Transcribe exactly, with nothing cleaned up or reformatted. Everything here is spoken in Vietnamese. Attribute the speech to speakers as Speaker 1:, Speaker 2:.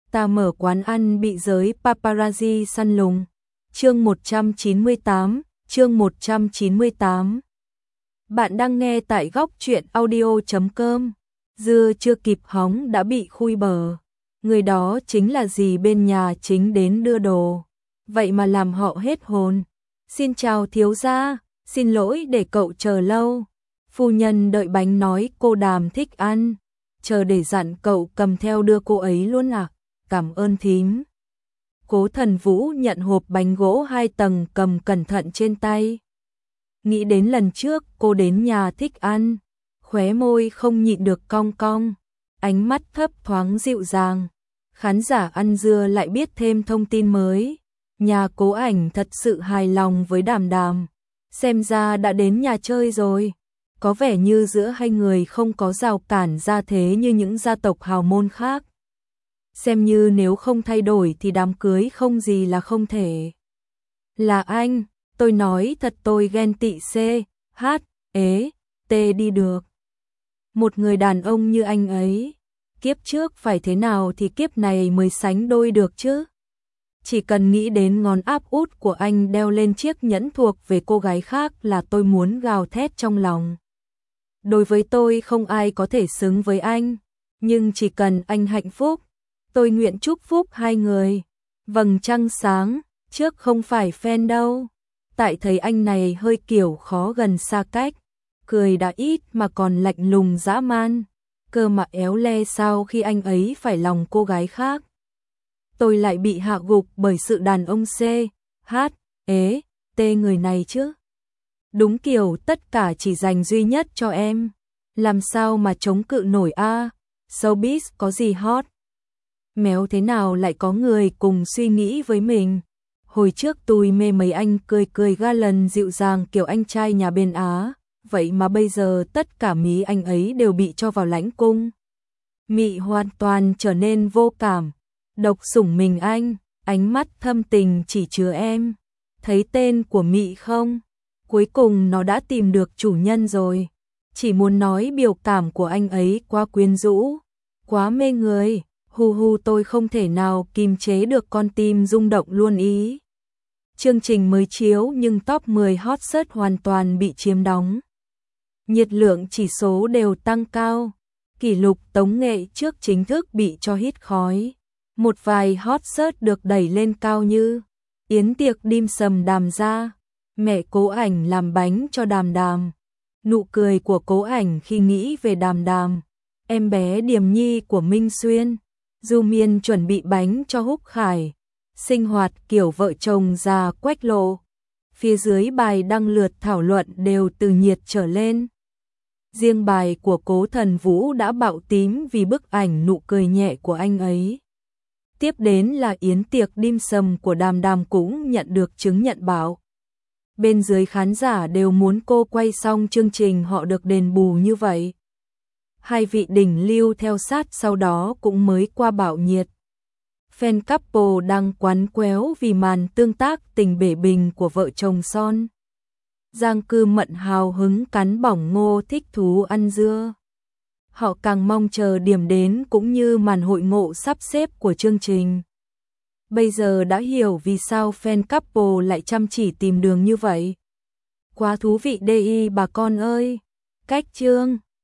Speaker 1: Ta mở quán ăn bị giới paparazzi săn lùng. Chương một trăm chín mươi tám, chương một trăm chín mươi tám. Bạn đang nghe tại góc truyện audio chấm com. Dưa chưa kịp hóng đã bị khui bờ. Người đó chính là dì bên nhà chính đến đưa đồ. Vậy mà làm họ hết hồn. Xin chào thiếu gia, xin lỗi để cậu chờ lâu. Phu nhân đợi bánh nói cô Đàm thích ăn. Chờ để dặn cậu cầm theo đưa cô ấy luôn à? Cảm ơn thím. Cố Thần Vũ nhận hộp bánh gỗ hai tầng cầm cẩn thận trên tay. Nghĩ đến lần trước cô đến nhà thích ăn, khóe môi không nhịn được cong cong, ánh mắt thấp thoáng dịu dàng. Khán giả ăn dưa lại biết thêm thông tin mới. Nhà Cố Ảnh thật sự hài lòng với Đàm Đàm, xem ra đã đến nhà chơi rồi. Có vẻ như giữa hai người không có rào cản gia thế như những gia tộc hào môn khác. Xem như nếu không thay đổi thì đám cưới không gì là không thể. Là anh, tôi nói thật tôi ghen tị C, H, ế, T đi được. Một người đàn ông như anh ấy, kiếp trước phải thế nào thì kiếp này mới sánh đôi được chứ. Chỉ cần nghĩ đến ngón áp út của anh đeo lên chiếc nhẫn thuộc về cô gái khác là tôi muốn gào thét trong lòng. Đối với tôi không ai có thể xứng với anh, nhưng chỉ cần anh hạnh phúc, tôi nguyện chúc phúc hai người. Vầng trăng sáng, trước không phải fan đâu. Tại thấy anh này hơi kiểu khó gần xa cách, cười đã ít mà còn lạnh lùng dã man, cơ mà éo le sao khi anh ấy phải lòng cô gái khác. Tôi lại bị hạ gục bởi sự đàn ông C, H, ế, T người này chứ. Đúng kiểu tất cả chỉ dành duy nhất cho em. Làm sao mà chống cự nổi a? À? Showbiz có gì hot? Méo thế nào lại có người cùng suy nghĩ với mình. Hồi trước tôi mê mấy anh cười cười ga lần dịu dàng kiểu anh trai nhà bên Á. Vậy mà bây giờ tất cả mí anh ấy đều bị cho vào lãnh cung. Mị hoàn toàn trở nên vô cảm. Độc sủng mình anh, ánh mắt thâm tình chỉ chứa em. Thấy tên của Mị không? Cuối cùng nó đã tìm được chủ nhân rồi. Chỉ muốn nói biểu cảm của anh ấy quá quyến rũ, quá mê người. Hu hu tôi không thể nào kìm chế được con tim rung động luôn ý. Chương trình mới chiếu nhưng top mười hot search hoàn toàn bị chiếm đóng. Nhiệt lượng chỉ số đều tăng cao. Kỷ lục tống nghệ trước chính thức bị cho hít khói. Một vài hot search được đẩy lên cao như yến tiệc dim sầm Đàm gia, mẹ Cố Ảnh làm bánh cho Đàm Đàm, nụ cười của Cố Ảnh khi nghĩ về Đàm Đàm, em bé Điềm Nhi của Minh Xuyên, Du Miên chuẩn bị bánh cho Húc Khải, sinh hoạt kiểu vợ chồng già Quách Lộ. Phía dưới bài đăng lượt thảo luận đều từ nhiệt trở lên. Riêng bài của Cố Thần Vũ đã bạo tím vì bức ảnh nụ cười nhẹ của anh ấy. Tiếp đến là yến tiệc dim sầm của Đàm Đàm cũng nhận được chứng nhận bảo. Bên dưới khán giả đều muốn cô quay xong chương trình họ được đền bù như vậy. Hai vị đỉnh lưu theo sát sau đó cũng mới qua bạo nhiệt. Fan couple đang quán quéo vì màn tương tác tình bể bình của vợ chồng son. Giang Cư Mận hào hứng cắn bỏng ngô thích thú ăn dưa. Họ càng mong chờ điểm đến cũng như màn hội ngộ sắp xếp của chương trình. Bây giờ đã hiểu vì sao fan couple lại chăm chỉ tìm đường như vậy. Quá thú vị đi bà con ơi. Cách chương